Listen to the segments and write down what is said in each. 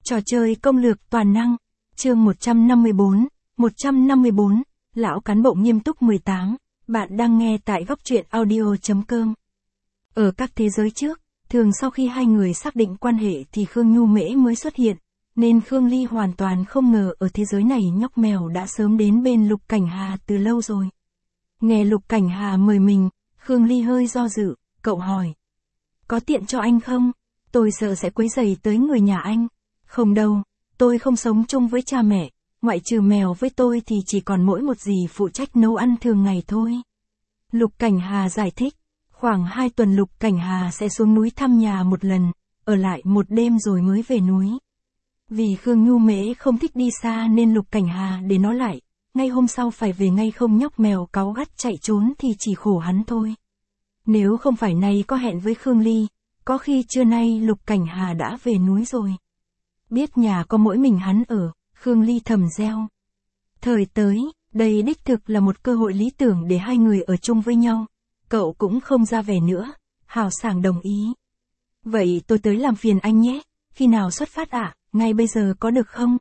Trò chơi công lược toàn năng. Chương 154, Lão cán bộ nghiêm túc 18. Bạn đang nghe tại góc truyện audio.com. Ở các thế giới trước, thường sau khi hai người xác định quan hệ thì Khương Nhu Mễ mới xuất hiện, nên Khương Ly hoàn toàn không ngờ ở thế giới này nhóc mèo đã sớm đến bên Lục Cảnh Hà từ lâu rồi. Nghe Lục Cảnh Hà mời mình, Khương Ly hơi do dự, cậu hỏi. Có tiện cho anh không? Tôi sợ sẽ quấy rầy tới người nhà anh. Không đâu, tôi không sống chung với cha mẹ, ngoại trừ mèo với tôi thì chỉ còn mỗi một dì phụ trách nấu ăn thường ngày thôi. Lục Cảnh Hà giải thích, khoảng 2 tuần Lục Cảnh Hà sẽ xuống núi thăm nhà một lần, ở lại một đêm rồi mới về núi. Vì Khương Nhu Mễ không thích đi xa nên Lục Cảnh Hà để nó lại, ngay hôm sau phải về ngay không nhóc mèo cáu gắt chạy trốn thì chỉ khổ hắn thôi. Nếu không phải nay có hẹn với Khương Ly, có khi trưa nay Lục Cảnh Hà đã về núi rồi. Biết nhà có mỗi mình hắn ở, Khương Ly thầm reo. Thời tới, đây đích thực là một cơ hội lý tưởng để hai người ở chung với nhau. Cậu cũng không ra vẻ nữa, hào sảng đồng ý. Vậy tôi tới làm phiền anh nhé, khi nào xuất phát ạ, ngay bây giờ có được không?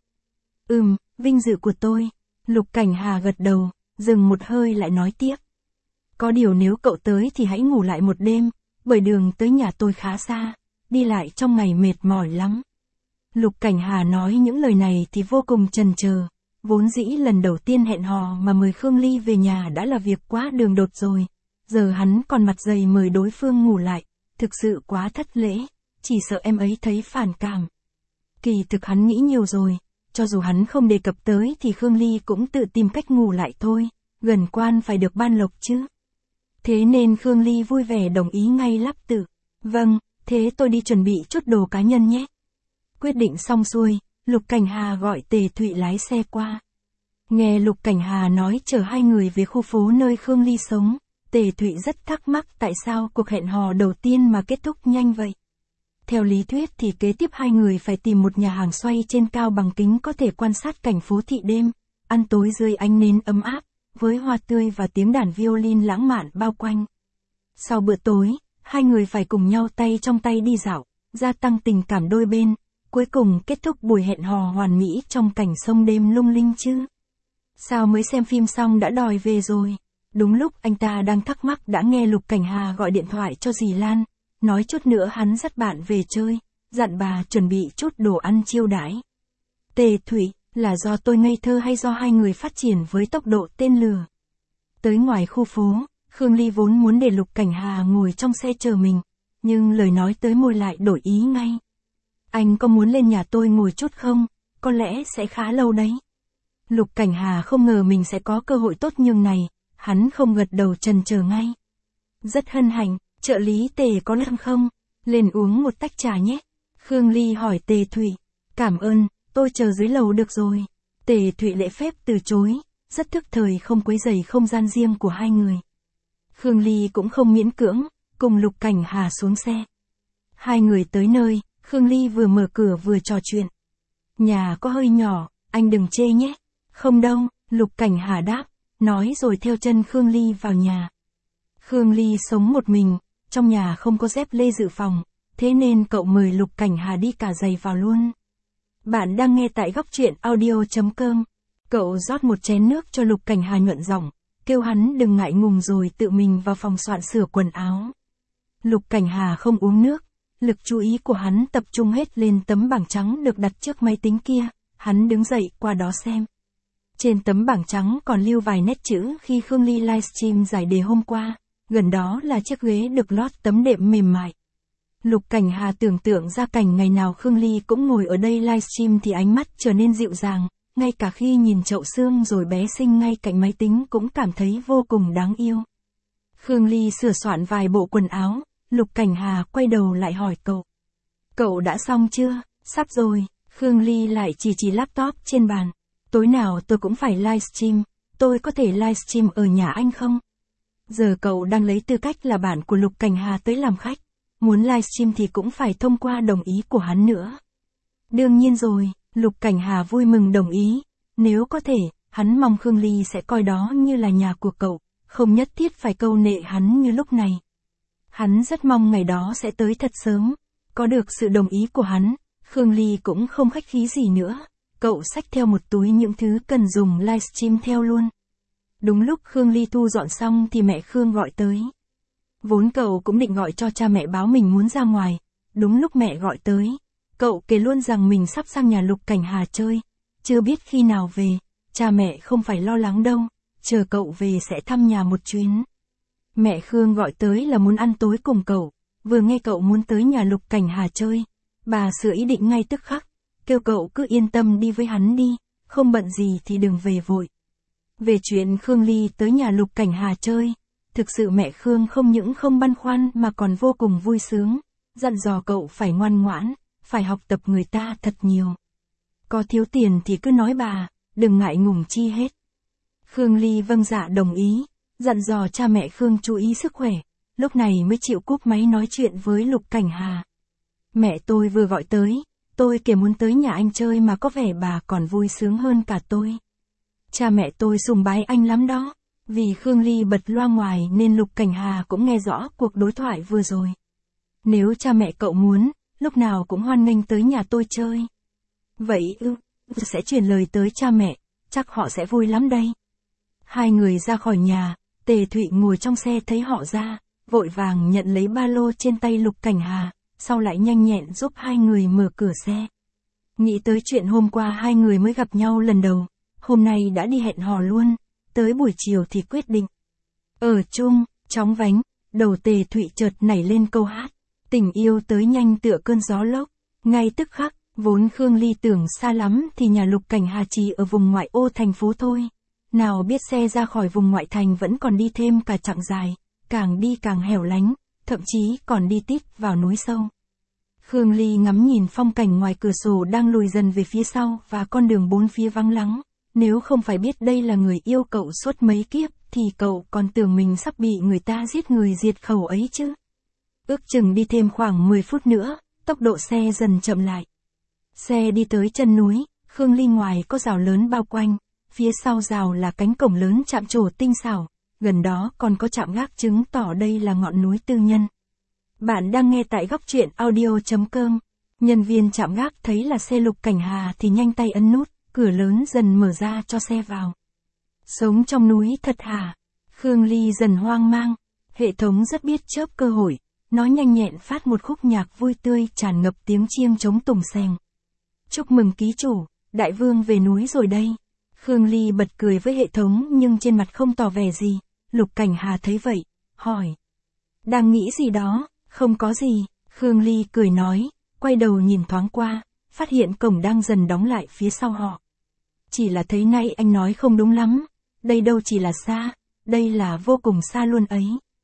Vinh dự của tôi. Lục Cảnh Hà gật đầu, dừng một hơi lại nói tiếp. Có điều nếu cậu tới thì hãy ngủ lại một đêm, bởi đường tới nhà tôi khá xa, đi lại trong ngày mệt mỏi lắm. Lục Cảnh Hà nói những lời này thì vô cùng chần chờ, vốn dĩ lần đầu tiên hẹn hò mà mời Khương Ly về nhà đã là việc quá đường đột rồi, giờ hắn còn mặt dày mời đối phương ngủ lại, thực sự quá thất lễ, chỉ sợ em ấy thấy phản cảm. Kỳ thực hắn nghĩ nhiều rồi, cho dù hắn không đề cập tới thì Khương Ly cũng tự tìm cách ngủ lại thôi, gần quan phải được ban lộc chứ. Thế nên Khương Ly vui vẻ đồng ý ngay lắp tự. Vâng, thế tôi đi chuẩn bị chút đồ cá nhân nhé. Quyết định xong xuôi, Lục Cảnh Hà gọi Tề Thụy lái xe qua. Nghe Lục Cảnh Hà nói chở hai người về khu phố nơi Khương Ly sống, Tề Thụy rất thắc mắc tại sao cuộc hẹn hò đầu tiên mà kết thúc nhanh vậy. Theo lý thuyết thì kế tiếp hai người phải tìm một nhà hàng xoay trên cao bằng kính có thể quan sát cảnh phố thị đêm, ăn tối dưới ánh nến ấm áp, với hoa tươi và tiếng đàn violin lãng mạn bao quanh. Sau bữa tối, hai người phải cùng nhau tay trong tay đi dạo, gia tăng tình cảm đôi bên, cuối cùng kết thúc buổi hẹn hò hoàn mỹ trong cảnh sông đêm lung linh chứ. Sao mới xem phim xong đã đòi về rồi? Đúng lúc anh ta đang thắc mắc đã nghe Lục Cảnh Hà gọi điện thoại cho dì Lan, nói chút nữa hắn dắt bạn về chơi, dặn bà chuẩn bị chút đồ ăn chiêu đãi. Tề Thụy, là do tôi ngây thơ hay do hai người phát triển với tốc độ tên lửa? Tới ngoài khu phố, Khương Ly vốn muốn để Lục Cảnh Hà ngồi trong xe chờ mình, nhưng lời nói tới môi lại đổi ý ngay. Anh có muốn lên nhà tôi ngồi chút không? Có lẽ sẽ khá lâu đấy. Lục Cảnh Hà không ngờ mình sẽ có cơ hội tốt nhường này, hắn không gật đầu chần chờ ngay. Rất hân hạnh, trợ lý Tề có làm không? Lên uống một tách trà nhé. Khương Ly hỏi Tề Thụy. Cảm ơn, tôi chờ dưới lầu được rồi. Tề Thụy lễ phép từ chối, rất thức thời không quấy rầy không gian riêng của hai người. Khương Ly cũng không miễn cưỡng, cùng Lục Cảnh Hà xuống xe. Hai người tới nơi, Khương Ly vừa mở cửa vừa trò chuyện. Nhà có hơi nhỏ, anh đừng chê nhé. Không đâu, Lục Cảnh Hà đáp, nói rồi theo chân Khương Ly vào nhà. Khương Ly sống một mình, trong nhà không có dép lê dự phòng, thế nên cậu mời Lục Cảnh Hà đi cả giày vào luôn. Bạn đang nghe tại góc truyện audio.com. Cậu rót một chén nước cho Lục Cảnh Hà nhuận giọng, kêu hắn đừng ngại ngùng rồi tự mình vào phòng soạn sửa quần áo. Lục Cảnh Hà không uống nước, lực chú ý của hắn tập trung hết lên tấm bảng trắng được đặt trước máy tính kia, hắn đứng dậy qua đó xem. Trên tấm bảng trắng còn lưu vài nét chữ khi Khương Ly livestream giải đề hôm qua, gần đó là chiếc ghế được lót tấm đệm mềm mại. Lục Cảnh Hà tưởng tượng ra cảnh ngày nào Khương Ly cũng ngồi ở đây livestream thì ánh mắt trở nên dịu dàng, ngay cả khi nhìn chậu xương rồi bé xinh ngay cạnh máy tính cũng cảm thấy vô cùng đáng yêu. Khương Ly sửa soạn vài bộ quần áo, Lục Cảnh Hà quay đầu lại hỏi cậu. Cậu đã xong chưa? Sắp rồi, Khương Ly lại chỉ laptop trên bàn. Tối nào tôi cũng phải livestream, tôi có thể livestream ở nhà anh không? Giờ cậu đang lấy tư cách là bạn của Lục Cảnh Hà tới làm khách, muốn livestream thì cũng phải thông qua đồng ý của hắn nữa. Đương nhiên rồi, Lục Cảnh Hà vui mừng đồng ý, nếu có thể, hắn mong Khương Ly sẽ coi đó như là nhà của cậu, không nhất thiết phải câu nệ hắn như lúc này. Hắn rất mong ngày đó sẽ tới thật sớm, có được sự đồng ý của hắn, Khương Ly cũng không khách khí gì nữa, cậu xách theo một túi những thứ cần dùng livestream theo luôn. Đúng lúc Khương Ly thu dọn xong thì mẹ Khương gọi tới. Vốn cậu cũng định gọi cho cha mẹ báo mình muốn ra ngoài, đúng lúc mẹ gọi tới, cậu kể luôn rằng mình sắp sang nhà Lục Cảnh Hà chơi, chưa biết khi nào về, cha mẹ không phải lo lắng đâu, chờ cậu về sẽ thăm nhà một chuyến. Mẹ Khương gọi tới là muốn ăn tối cùng cậu, vừa nghe cậu muốn tới nhà Lục Cảnh Hà chơi, bà sửa ý định ngay tức khắc, kêu cậu cứ yên tâm đi với hắn đi, không bận gì thì đừng về vội. Về chuyện Khương Ly tới nhà Lục Cảnh Hà chơi, thực sự mẹ Khương không những không băn khoăn mà còn vô cùng vui sướng, dặn dò cậu phải ngoan ngoãn, phải học tập người ta thật nhiều. Có thiếu tiền thì cứ nói bà, đừng ngại ngùng chi hết. Khương Ly vâng dạ đồng ý, dặn dò cha mẹ Khương chú ý sức khỏe, lúc này mới chịu cúp máy nói chuyện với Lục Cảnh Hà. Mẹ tôi vừa gọi tới, tôi kể muốn tới nhà anh chơi mà có vẻ bà còn vui sướng hơn cả tôi. Cha mẹ tôi sùng bái anh lắm đó, vì Khương Ly bật loa ngoài nên Lục Cảnh Hà cũng nghe rõ cuộc đối thoại vừa rồi. Nếu cha mẹ cậu muốn, lúc nào cũng hoan nghênh tới nhà tôi chơi. Vậy sẽ truyền lời tới cha mẹ, chắc họ sẽ vui lắm đây. Hai người ra khỏi nhà, Tề Thụy ngồi trong xe thấy họ ra, vội vàng nhận lấy ba lô trên tay Lục Cảnh Hà, sau lại nhanh nhẹn giúp hai người mở cửa xe. Nghĩ tới chuyện hôm qua hai người mới gặp nhau lần đầu, hôm nay đã đi hẹn hò luôn, tới buổi chiều thì quyết định. Ở chung, chóng vánh, đầu Tề Thụy chợt nảy lên câu hát, tình yêu tới nhanh tựa cơn gió lốc, ngay tức khắc, vốn Khương Ly tưởng xa lắm thì nhà Lục Cảnh Hà chỉ ở vùng ngoại ô thành phố thôi. Nào biết xe ra khỏi vùng ngoại thành vẫn còn đi thêm cả chặng dài, càng đi càng hẻo lánh, thậm chí còn đi tít vào núi sâu. Khương Ly ngắm nhìn phong cảnh ngoài cửa sổ đang lùi dần về phía sau và con đường bốn phía vắng lắng. Nếu không phải biết đây là người yêu cậu suốt mấy kiếp, thì cậu còn tưởng mình sắp bị người ta giết người diệt khẩu ấy chứ. Ước chừng đi thêm khoảng 10 phút nữa, tốc độ xe dần chậm lại. Xe đi tới chân núi, Khương Ly ngoài có rào lớn bao quanh, phía sau rào là cánh cổng lớn chạm trổ tinh xảo, gần đó còn có trạm gác chứng tỏ đây là ngọn núi tư nhân. Bạn đang nghe tại góc truyện audio.com. Nhân viên trạm gác thấy là xe Lục Cảnh Hà thì nhanh tay ấn nút, cửa lớn dần mở ra cho xe vào. Sống trong núi thật hả? Khương Ly dần hoang mang, hệ thống rất biết chớp cơ hội, nó nhanh nhẹn phát một khúc nhạc vui tươi tràn ngập tiếng chiêng trống tùng sèng. Chúc mừng ký chủ, đại vương về núi rồi đây. Khương Ly bật cười với hệ thống nhưng trên mặt không tỏ vẻ gì. Lục Cảnh Hà thấy vậy, hỏi. Đang nghĩ gì đó, không có gì. Khương Ly cười nói, quay đầu nhìn thoáng qua, phát hiện cổng đang dần đóng lại phía sau họ. Chỉ là thấy nay anh nói không đúng lắm, đây đâu chỉ là xa, đây là vô cùng xa luôn ấy.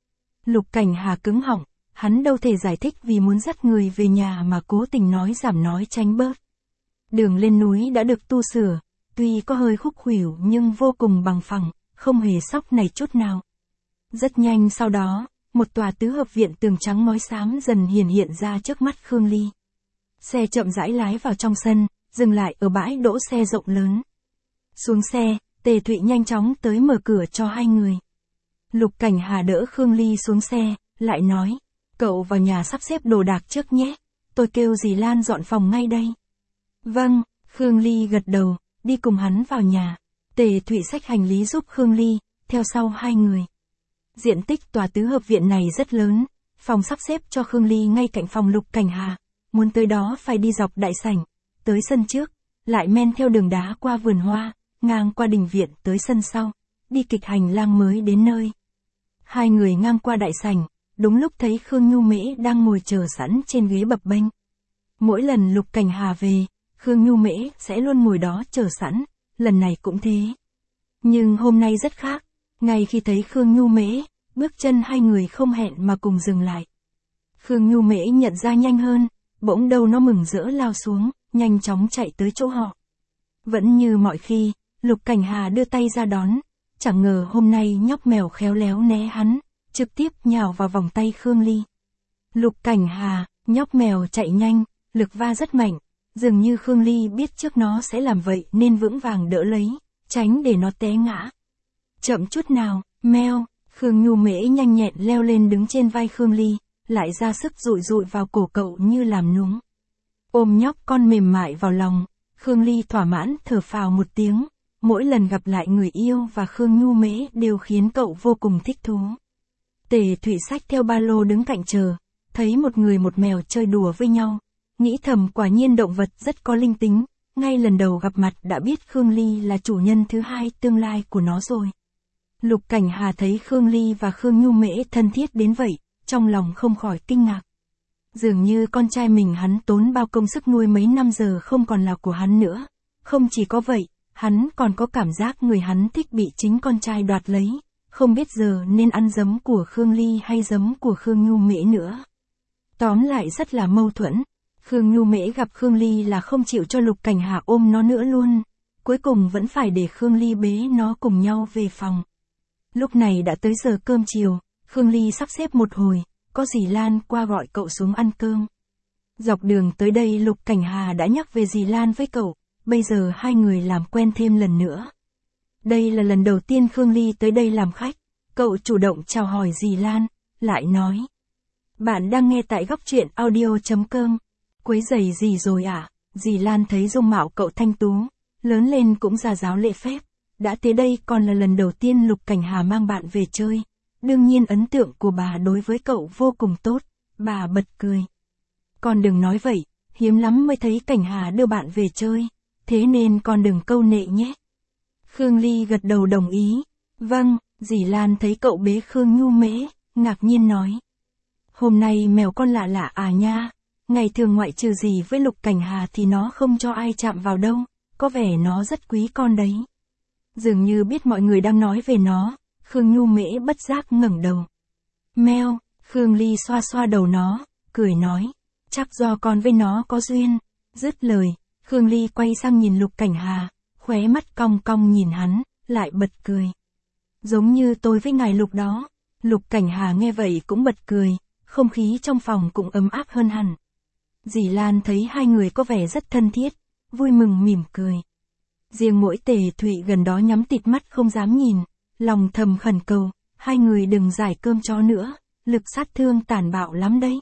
Lục Cảnh Hà cứng họng, hắn đâu thể giải thích vì muốn dắt người về nhà mà cố tình nói giảm nói tránh bớt. Đường lên núi đã được tu sửa, tuy có hơi khúc khuỷu nhưng vô cùng bằng phẳng, không hề sóc này chút nào. Rất nhanh sau đó, một tòa tứ hợp viện tường trắng ngói xám dần hiện ra trước mắt Khương Ly. Xe chậm rãi lái vào trong sân, dừng lại ở bãi đỗ xe rộng lớn. Xuống xe, Tề Thụy nhanh chóng tới mở cửa cho hai người. Lục Cảnh Hà đỡ Khương Ly xuống xe, lại nói, cậu vào nhà sắp xếp đồ đạc trước nhé, tôi kêu dì Lan dọn phòng ngay đây. Vâng, Khương Ly gật đầu, đi cùng hắn vào nhà. Tề Thụy xách hành lý giúp Khương Ly, theo sau hai người. Diện tích tòa tứ hợp viện này rất lớn, phòng sắp xếp cho Khương Ly ngay cạnh phòng Lục Cảnh Hà. Muốn tới đó phải đi dọc đại sảnh, tới sân trước, lại men theo đường đá qua vườn hoa, ngang qua đình viện tới sân sau, đi kịch hành lang mới đến nơi. Hai người ngang qua đại sảnh, đúng lúc thấy Khương Nhu Mễ đang ngồi chờ sẵn trên ghế bập bênh. Mỗi lần Lục Cảnh Hà về, Khương Nhu Mễ sẽ luôn ngồi đó chờ sẵn, lần này cũng thế. Nhưng hôm nay rất khác, ngay khi thấy Khương Nhu Mễ, bước chân hai người không hẹn mà cùng dừng lại. Khương Nhu Mễ nhận ra nhanh hơn, bỗng đâu nó mừng rỡ lao xuống, nhanh chóng chạy tới chỗ họ. Vẫn như mọi khi, Lục Cảnh Hà đưa tay ra đón, chẳng ngờ hôm nay nhóc mèo khéo léo né hắn, trực tiếp nhào vào vòng tay Khương Ly. Lục Cảnh Hà, nhóc mèo chạy nhanh, lực va rất mạnh, dường như Khương Ly biết trước nó sẽ làm vậy nên vững vàng đỡ lấy, tránh để nó té ngã. Chậm chút nào, meo, Khương Nhu Mễ nhanh nhẹn leo lên đứng trên vai Khương Ly, lại ra sức dụi dụi vào cổ cậu như làm núng. ôm nhóc con mềm mại vào lòng, Khương Ly thỏa mãn thở phào một tiếng, mỗi lần gặp lại người yêu và Khương Nhu Mễ đều khiến cậu vô cùng thích thú. Tề Thụy xách theo ba lô đứng cạnh chờ, thấy một người một mèo chơi đùa với nhau, nghĩ thầm quả nhiên động vật rất có linh tính, ngay lần đầu gặp mặt đã biết Khương Ly là chủ nhân thứ hai tương lai của nó rồi. Lục Cảnh Hà thấy Khương Ly và Khương Nhu Mễ thân thiết đến vậy, trong lòng không khỏi kinh ngạc. Dường như con trai mình hắn tốn bao công sức nuôi mấy năm giờ không còn là của hắn nữa. Không chỉ có vậy, hắn còn có cảm giác người hắn thích bị chính con trai đoạt lấy, không biết giờ nên ăn giấm của Khương Ly hay giấm của Khương Nhu Mễ nữa. Tóm lại rất là mâu thuẫn. Khương Nhu Mễ gặp Khương Ly là không chịu cho Lục Cảnh Hà ôm nó nữa luôn, cuối cùng vẫn phải để Khương Ly bế nó cùng nhau về phòng. Lúc này đã tới giờ cơm chiều, Khương Ly sắp xếp một hồi, có dì Lan qua gọi cậu xuống ăn cơm. Dọc đường tới đây Lục Cảnh Hà đã nhắc về dì Lan với cậu, bây giờ hai người làm quen thêm lần nữa. Đây là lần đầu tiên Khương Ly tới đây làm khách, cậu chủ động chào hỏi dì Lan, lại nói. Bạn đang nghe tại góc truyện audio.com. Quấy giày gì rồi à? Dì Lan thấy dung mạo cậu thanh tú, lớn lên cũng gia giáo lễ phép, đã tới đây còn là lần đầu tiên Lục Cảnh Hà mang bạn về chơi. Đương nhiên ấn tượng của bà đối với cậu vô cùng tốt, bà bật cười. Con đừng nói vậy, hiếm lắm mới thấy Cảnh Hà đưa bạn về chơi, thế nên con đừng câu nệ nhé. Khương Ly gật đầu đồng ý. Vâng, dì Lan thấy cậu bế Khương Nhu Mễ, ngạc nhiên nói. Hôm nay mèo con lạ lạ à nha, ngày thường ngoại trừ dì với Lục Cảnh Hà thì nó không cho ai chạm vào đâu, có vẻ nó rất quý con đấy. Dường như biết mọi người đang nói về nó, Khương Nhu Mễ bất giác ngẩng đầu. Meo, Khương Ly xoa xoa đầu nó, cười nói, chắc do con với nó có duyên. Dứt lời, Khương Ly quay sang nhìn Lục Cảnh Hà, khóe mắt cong cong nhìn hắn, lại bật cười. Giống như tôi với ngài Lục đó. Lục Cảnh Hà nghe vậy cũng bật cười, không khí trong phòng cũng ấm áp hơn hẳn. Dì Lan thấy hai người có vẻ rất thân thiết, vui mừng mỉm cười. Riêng mỗi Tề Thụy gần đó nhắm tịt mắt không dám nhìn, lòng thầm khẩn cầu, hai người đừng giải cơm chó nữa, lực sát thương tàn bạo lắm đấy.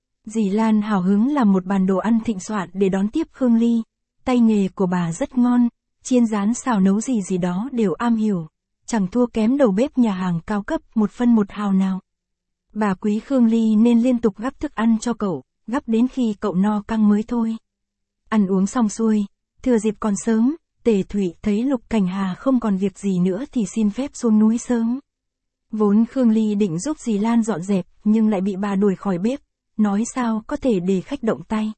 Dì Lan hào hứng làm một bàn đồ ăn thịnh soạn để đón tiếp Khương Ly, tay nghề của bà rất ngon, chiên rán xào nấu gì đó đều am hiểu, chẳng thua kém đầu bếp nhà hàng cao cấp một phân một hào nào. Bà quý Khương Ly nên liên tục gắp thức ăn cho cậu, gắp đến khi cậu no căng mới thôi. Ăn uống xong xuôi, thừa dịp còn sớm, Tề Thụy thấy Lục Cảnh Hà không còn việc gì nữa thì xin phép xuống núi sớm. Vốn Khương Ly định giúp dì Lan dọn dẹp nhưng lại bị bà đuổi khỏi bếp, nói sao có thể để khách động tay.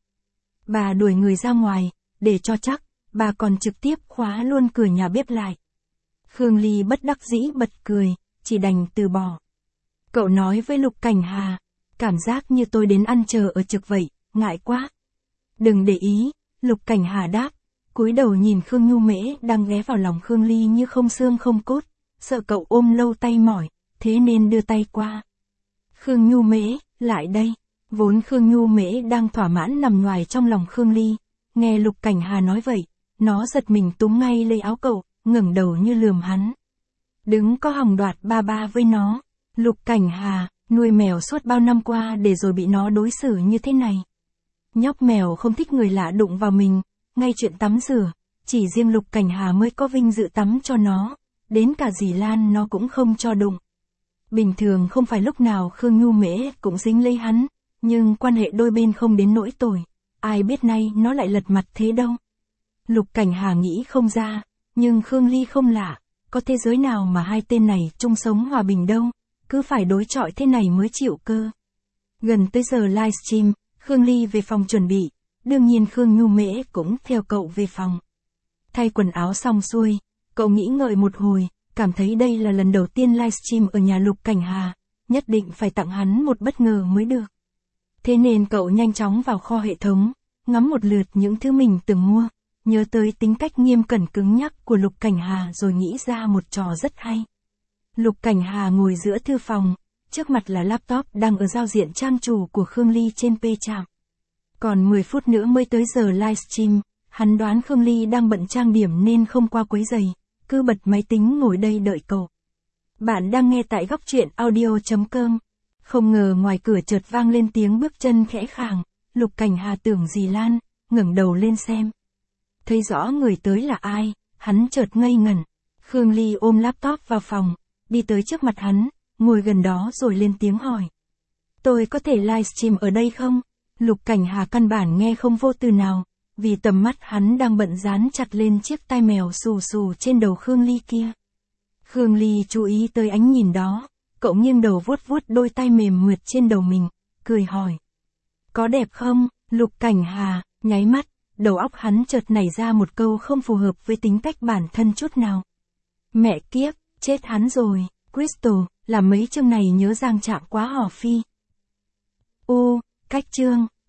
Bà đuổi người ra ngoài, để cho chắc, bà còn trực tiếp khóa luôn cửa nhà bếp lại. Khương Ly bất đắc dĩ bật cười, chỉ đành từ bỏ. Cậu nói với Lục Cảnh Hà, cảm giác như tôi đến ăn chờ ở trực vậy, ngại quá. Đừng để ý, Lục Cảnh Hà đáp, cúi đầu nhìn Khương Nhu Mễ đang ghé vào lòng Khương Ly như không xương không cốt, sợ cậu ôm lâu tay mỏi, thế nên đưa tay qua. Khương Nhu Mễ, lại đây. Vốn Khương Nhu Mễ đang thỏa mãn nằm nhoài trong lòng Khương Ly, nghe Lục Cảnh Hà nói vậy, nó giật mình túm ngay lấy áo cậu, ngẩng đầu như lườm hắn. Đứng có hòng đoạt ba ba với nó. Lục Cảnh Hà, nuôi mèo suốt bao năm qua để rồi bị nó đối xử như thế này. Nhóc mèo không thích người lạ đụng vào mình, ngay chuyện tắm rửa, chỉ riêng Lục Cảnh Hà mới có vinh dự tắm cho nó, đến cả dì Lan nó cũng không cho đụng. Bình thường không phải lúc nào Khương Nhu Mễ cũng dính lấy hắn, nhưng quan hệ đôi bên không đến nỗi tồi, ai biết nay nó lại lật mặt thế đâu. Lục Cảnh Hà nghĩ không ra, nhưng Khương Ly không lạ, có thế giới nào mà hai tên này chung sống hòa bình đâu, cứ phải đối chọi thế này mới chịu cơ. Gần tới giờ livestream, Khương Ly về phòng chuẩn bị, đương nhiên Khương Nhu Mễ cũng theo cậu về phòng. Thay quần áo xong xuôi, cậu nghĩ ngợi một hồi, cảm thấy đây là lần đầu tiên livestream ở nhà Lục Cảnh Hà, nhất định phải tặng hắn một bất ngờ mới được. Thế nên cậu nhanh chóng vào kho hệ thống, ngắm một lượt những thứ mình từng mua, nhớ tới tính cách nghiêm cẩn cứng nhắc của Lục Cảnh Hà rồi nghĩ ra một trò rất hay. Lục Cảnh Hà ngồi giữa thư phòng, trước mặt là laptop đang ở giao diện trang chủ của Khương Ly trên P-Trạm. Còn 10 phút nữa mới tới giờ livestream, hắn đoán Khương Ly đang bận trang điểm nên không qua quấy rầy, cứ bật máy tính ngồi đây đợi cậu. Bạn đang nghe tại góc truyện audio.com. Không ngờ ngoài cửa chợt vang lên tiếng bước chân khẽ khàng, Lục Cảnh Hà tưởng dì Lan, ngẩng đầu lên xem. Thấy rõ người tới là ai, hắn chợt ngây ngẩn. Khương Ly ôm laptop vào phòng, đi tới trước mặt hắn, ngồi gần đó rồi lên tiếng hỏi. Tôi có thể livestream ở đây không? Lục Cảnh Hà căn bản nghe không vô từ nào, vì tầm mắt hắn đang bận dán chặt lên chiếc tai mèo xù xù trên đầu Khương Ly kia. Khương Ly chú ý tới ánh nhìn đó, cậu nghiêng đầu vuốt vuốt đôi tai mềm mượt trên đầu mình, cười hỏi. Có đẹp không? Lục Cảnh Hà, nháy mắt, đầu óc hắn chợt nảy ra một câu không phù hợp với tính cách bản thân chút nào. Mẹ kiếp, chết hắn rồi, Crystal, là mấy chương này nhớ Giang Trạm quá hò phi. Cách chương.